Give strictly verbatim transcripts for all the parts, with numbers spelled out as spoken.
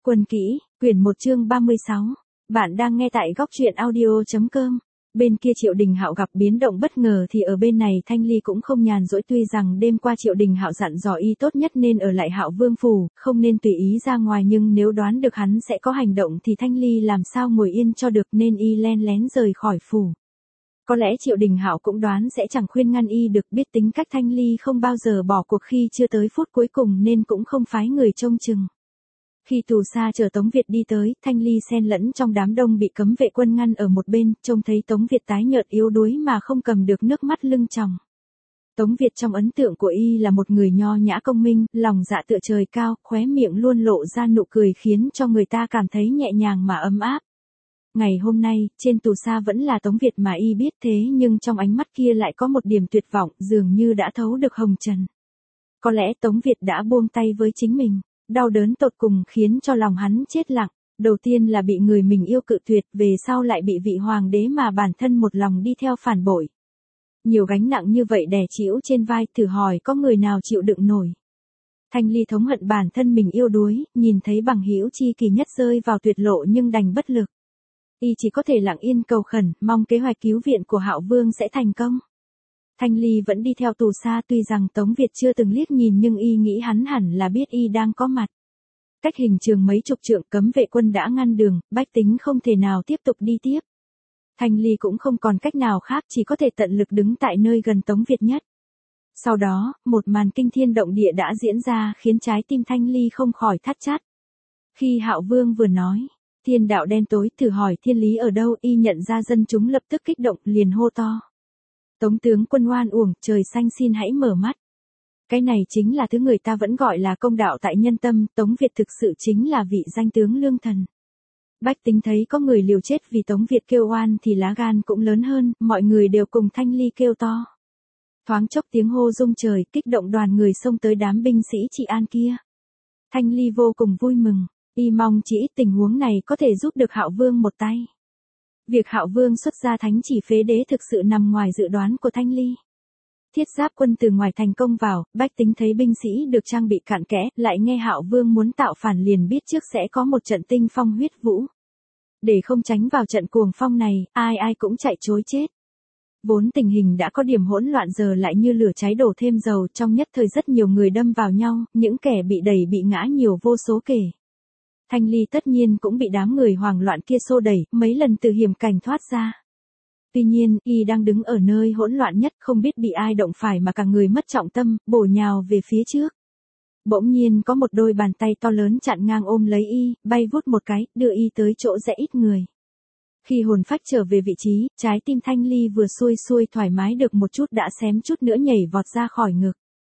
Quân kỹ, quyển một chương ba mươi sáu. Bạn đang nghe tại góc truyện audio chấm com. Bên kia Triệu Đình Hạo gặp biến động bất ngờ thì ở bên này Thanh Ly cũng không nhàn rỗi, tuy rằng đêm qua Triệu Đình Hạo dặn dò y tốt nhất nên ở lại Hạo Vương phủ, không nên tùy ý ra ngoài, nhưng nếu đoán được hắn sẽ có hành động thì Thanh Ly làm sao ngồi yên cho được, nên y len lén rời khỏi phủ. Có lẽ Triệu Đình Hạo cũng đoán sẽ chẳng khuyên ngăn y được, biết tính cách Thanh Ly không bao giờ bỏ cuộc khi chưa tới phút cuối cùng nên cũng không phái người trông chừng. Khi tù xa chờ Tống Việt đi tới, Thanh Ly xen lẫn trong đám đông bị cấm vệ quân ngăn ở một bên, trông thấy Tống Việt tái nhợt yếu đuối mà không cầm được nước mắt lưng tròng. Tống Việt trong ấn tượng của y là một người nho nhã công minh, lòng dạ tựa trời cao, khóe miệng luôn lộ ra nụ cười khiến cho người ta cảm thấy nhẹ nhàng mà ấm áp. Ngày hôm nay, trên tù xa vẫn là Tống Việt mà y biết, thế nhưng trong ánh mắt kia lại có một điểm tuyệt vọng, dường như đã thấu được hồng trần. Có lẽ Tống Việt đã buông tay với chính mình. Đau đớn tột cùng khiến cho lòng hắn chết lặng, đầu tiên là bị người mình yêu cự tuyệt, về sau lại bị vị hoàng đế mà bản thân một lòng đi theo phản bội. Nhiều gánh nặng như vậy đè chịu trên vai, thử hỏi có người nào chịu đựng nổi. Thanh Ly thống hận bản thân mình yếu đuối, nhìn thấy bằng hữu chi kỳ nhất rơi vào tuyệt lộ nhưng đành bất lực. Y chỉ có thể lặng yên cầu khẩn, mong kế hoạch cứu viện của Hạo Vương sẽ thành công. Thanh Ly vẫn đi theo tù xa, tuy rằng Tống Việt chưa từng liếc nhìn nhưng y nghĩ hắn hẳn là biết y đang có mặt. Cách hình trường mấy chục trượng, cấm vệ quân đã ngăn đường, bách tính không thể nào tiếp tục đi tiếp. Thanh Ly cũng không còn cách nào khác, chỉ có thể tận lực đứng tại nơi gần Tống Việt nhất. Sau đó, một màn kinh thiên động địa đã diễn ra khiến trái tim Thanh Ly không khỏi thắt chát. Khi Hạo Vương vừa nói, thiên đạo đen tối, thử hỏi thiên lý ở đâu, y nhận ra dân chúng lập tức kích động, liền hô to. Tống tướng quân oan uổng, trời xanh xin hãy mở mắt. Cái này chính là thứ người ta vẫn gọi là công đạo tại nhân tâm, Tống Việt thực sự chính là vị danh tướng lương thần. Bách tính thấy có người liều chết vì Tống Việt kêu oan thì lá gan cũng lớn hơn, mọi người đều cùng Thanh Ly kêu to. Thoáng chốc tiếng hô rung trời, kích động đoàn người xông tới đám binh sĩ trị an kia. Thanh Ly vô cùng vui mừng, y mong chỉ ít tình huống này có thể giúp được Hạo Vương một tay. Việc Hạo Vương xuất ra thánh chỉ phế đế thực sự nằm ngoài dự đoán của Thanh Ly. Thiết giáp quân từ ngoài thành công vào, bách tính thấy binh sĩ được trang bị cặn kẽ, lại nghe Hạo Vương muốn tạo phản liền biết trước sẽ có một trận tinh phong huyết vũ. Để không tránh vào trận cuồng phong này, ai ai cũng chạy trối chết. Vốn tình hình đã có điểm hỗn loạn giờ lại như lửa cháy đổ thêm dầu, trong nhất thời rất nhiều người đâm vào nhau, những kẻ bị đẩy bị ngã nhiều vô số kể. Thanh Ly tất nhiên cũng bị đám người hoảng loạn kia xô đẩy, mấy lần từ hiểm cảnh thoát ra. Tuy nhiên, y đang đứng ở nơi hỗn loạn nhất, không biết bị ai động phải mà cả người mất trọng tâm, bổ nhào về phía trước. Bỗng nhiên có một đôi bàn tay to lớn chặn ngang ôm lấy y, bay vút một cái, đưa y tới chỗ rẽ ít người. Khi hồn phách trở về vị trí, trái tim Thanh Ly vừa xuôi xuôi thoải mái được một chút đã xém chút nữa nhảy vọt ra khỏi ngực.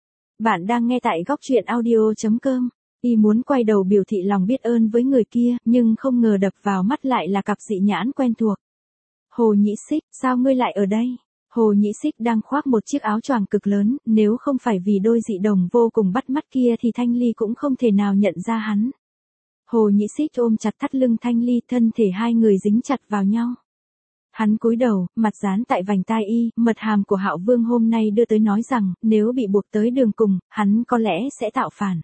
Bạn đang nghe tại góc truyện audio chấm com. Y muốn quay đầu biểu thị lòng biết ơn với người kia, nhưng không ngờ đập vào mắt lại là cặp dị nhãn quen thuộc. Hồ Nhĩ Xích, sao ngươi lại ở đây? Hồ Nhĩ Xích đang khoác một chiếc áo choàng cực lớn, nếu không phải vì đôi dị đồng vô cùng bắt mắt kia thì Thanh Ly cũng không thể nào nhận ra hắn. Hồ Nhĩ Xích ôm chặt thắt lưng Thanh Ly, thân thể hai người dính chặt vào nhau. Hắn cúi đầu, mặt dán tại vành tai y, mật hàm của Hạo Vương hôm nay đưa tới nói rằng, nếu bị buộc tới đường cùng, hắn có lẽ sẽ tạo phản.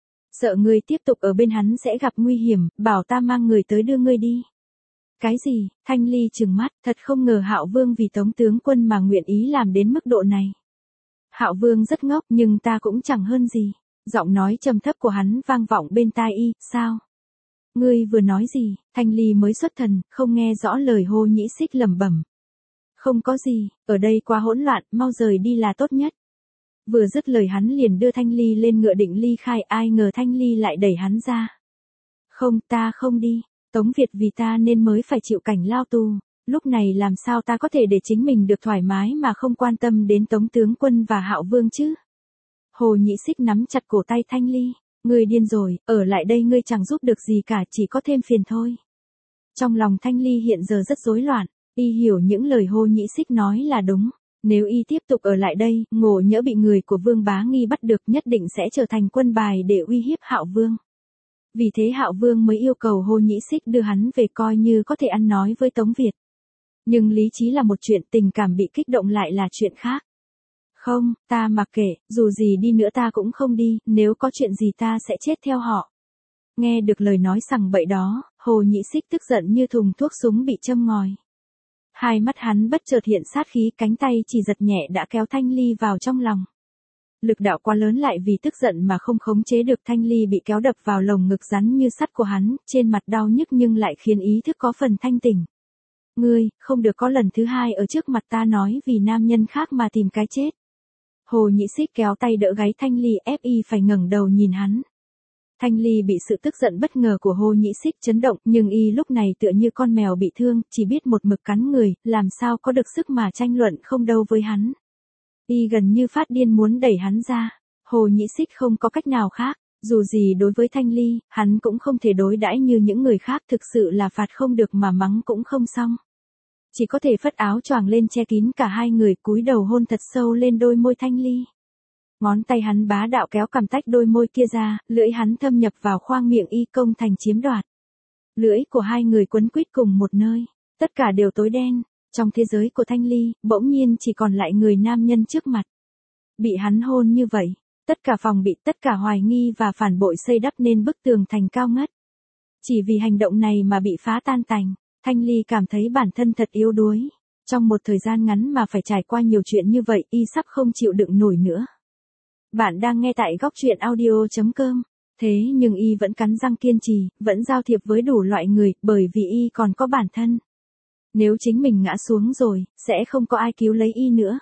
Sợ ngươi tiếp tục ở bên hắn sẽ gặp nguy hiểm, bảo ta mang người tới đưa ngươi đi. Cái gì? Thanh Ly trừng mắt, thật không ngờ Hạo Vương vì Tống tướng quân mà nguyện ý làm đến mức độ này. Hạo Vương rất ngốc, nhưng ta cũng chẳng hơn gì. Giọng nói trầm thấp của hắn vang vọng bên tai y, sao? Ngươi vừa nói gì? Thanh Ly mới xuất thần, không nghe rõ lời Hồ Nhĩ Xích lẩm bẩm. Không có gì, ở đây quá hỗn loạn, mau rời đi là tốt nhất. Vừa dứt lời hắn liền đưa Thanh Ly lên ngựa định ly khai, ai ngờ Thanh Ly lại đẩy hắn ra. Không, ta không đi, Tống Việt vì ta nên mới phải chịu cảnh lao tù, lúc này làm sao ta có thể để chính mình được thoải mái mà không quan tâm đến Tống tướng quân và Hạo Vương chứ? Hồ Nhĩ Xích nắm chặt cổ tay Thanh Ly, ngươi điên rồi, ở lại đây ngươi chẳng giúp được gì cả, chỉ có thêm phiền thôi. Trong lòng Thanh Ly hiện giờ rất rối loạn, y hiểu những lời Hồ Nhĩ Xích nói là đúng. Nếu y tiếp tục ở lại đây, ngộ nhỡ bị người của Vương Bá Nghi bắt được, nhất định sẽ trở thành quân bài để uy hiếp Hạo Vương. Vì thế Hạo Vương mới yêu cầu Hồ Nhĩ Xích đưa hắn về coi như có thể ăn nói với Tống Việt. Nhưng lý trí là một chuyện, tình cảm bị kích động lại là chuyện khác. Không, ta mặc kệ, dù gì đi nữa ta cũng không đi, nếu có chuyện gì ta sẽ chết theo họ. Nghe được lời nói sằng bậy đó, Hồ Nhĩ Xích tức giận như thùng thuốc súng bị châm ngòi. Hai mắt hắn bất chợt hiện sát khí, cánh tay chỉ giật nhẹ đã kéo Thanh Ly vào trong lòng. Lực đạo quá lớn lại vì tức giận mà không khống chế được, Thanh Ly bị kéo đập vào lồng ngực rắn như sắt của hắn, trên mặt đau nhức nhưng lại khiến ý thức có phần thanh tỉnh. Ngươi, không được có lần thứ hai ở trước mặt ta nói vì nam nhân khác mà tìm cái chết. Hồ Nhĩ Xích kéo tay đỡ gáy Thanh Ly, ép y phải ngẩng đầu nhìn hắn. Thanh Ly bị sự tức giận bất ngờ của Hồ Nhĩ Xích chấn động, nhưng y lúc này tựa như con mèo bị thương, chỉ biết một mực cắn người, làm sao có được sức mà tranh luận không đâu với hắn. Y gần như phát điên muốn đẩy hắn ra. Hồ Nhĩ Xích không có cách nào khác, dù gì đối với Thanh Ly, hắn cũng không thể đối đãi như những người khác, thực sự là phạt không được mà mắng cũng không xong. Chỉ có thể phất áo choàng lên che kín cả hai người, cúi đầu hôn thật sâu lên đôi môi Thanh Ly. Ngón tay hắn bá đạo kéo cằm tách đôi môi kia ra, lưỡi hắn thâm nhập vào khoang miệng y, công thành chiếm đoạt. Lưỡi của hai người quấn quýt cùng một nơi, tất cả đều tối đen. Trong thế giới của Thanh Ly, bỗng nhiên chỉ còn lại người nam nhân trước mặt. Bị hắn hôn như vậy, tất cả phòng bị, tất cả hoài nghi và phản bội xây đắp nên bức tường thành cao ngất. Chỉ vì hành động này mà bị phá tan tành, Thanh Ly cảm thấy bản thân thật yếu đuối. Trong một thời gian ngắn mà phải trải qua nhiều chuyện như vậy, y sắp không chịu đựng nổi nữa. Bạn đang nghe tại góc truyện audio chấm com. Thế nhưng y vẫn cắn răng kiên trì, vẫn giao thiệp với đủ loại người, bởi vì y còn có bản thân. Nếu chính mình ngã xuống rồi, sẽ không có ai cứu lấy y nữa.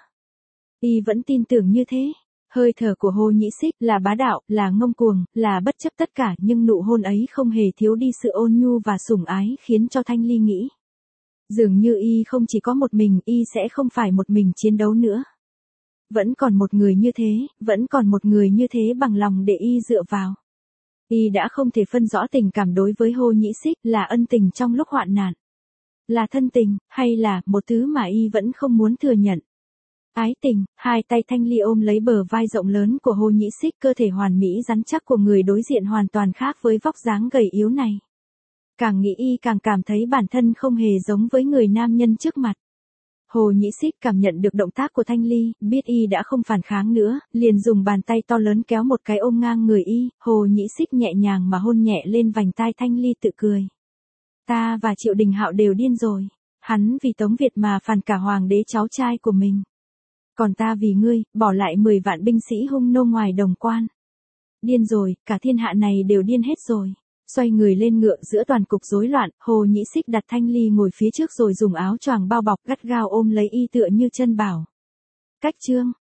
Y vẫn tin tưởng như thế. Hơi thở của Hồ Nhĩ Xích là bá đạo, là ngông cuồng, là bất chấp tất cả, nhưng nụ hôn ấy không hề thiếu đi sự ôn nhu và sủng ái, khiến cho Thanh Ly nghĩ. Dường như y không chỉ có một mình, y sẽ không phải một mình chiến đấu nữa. Vẫn còn một người như thế, vẫn còn một người như thế bằng lòng để y dựa vào. Y đã không thể phân rõ tình cảm đối với Hồ Nhĩ Xích là ân tình trong lúc hoạn nạn, là thân tình, hay là một thứ mà y vẫn không muốn thừa nhận. Ái tình. Hai tay Thanh Ly ôm lấy bờ vai rộng lớn của Hồ Nhĩ Xích, cơ thể hoàn mỹ rắn chắc của người đối diện hoàn toàn khác với vóc dáng gầy yếu này. Càng nghĩ y càng cảm thấy bản thân không hề giống với người nam nhân trước mặt. Hồ Nhĩ Xích cảm nhận được động tác của Thanh Ly, biết y đã không phản kháng nữa, liền dùng bàn tay to lớn kéo một cái ôm ngang người y. Hồ Nhĩ Xích nhẹ nhàng mà hôn nhẹ lên vành tai Thanh Ly, tự cười. Ta và Triệu Đình Hạo đều điên rồi. Hắn vì Tống Việt mà phản cả hoàng đế cháu trai của mình. Còn ta vì ngươi, bỏ lại mười vạn binh sĩ hung nô ngoài Đồng Quan. Điên rồi, cả thiên hạ này đều điên hết rồi. Xoay người lên ngựa, giữa toàn cục rối loạn, Hồ Nhĩ Xích đặt Thanh Ly ngồi phía trước rồi dùng áo choàng bao bọc gắt gao ôm lấy y tựa như chân bảo. Cách chương.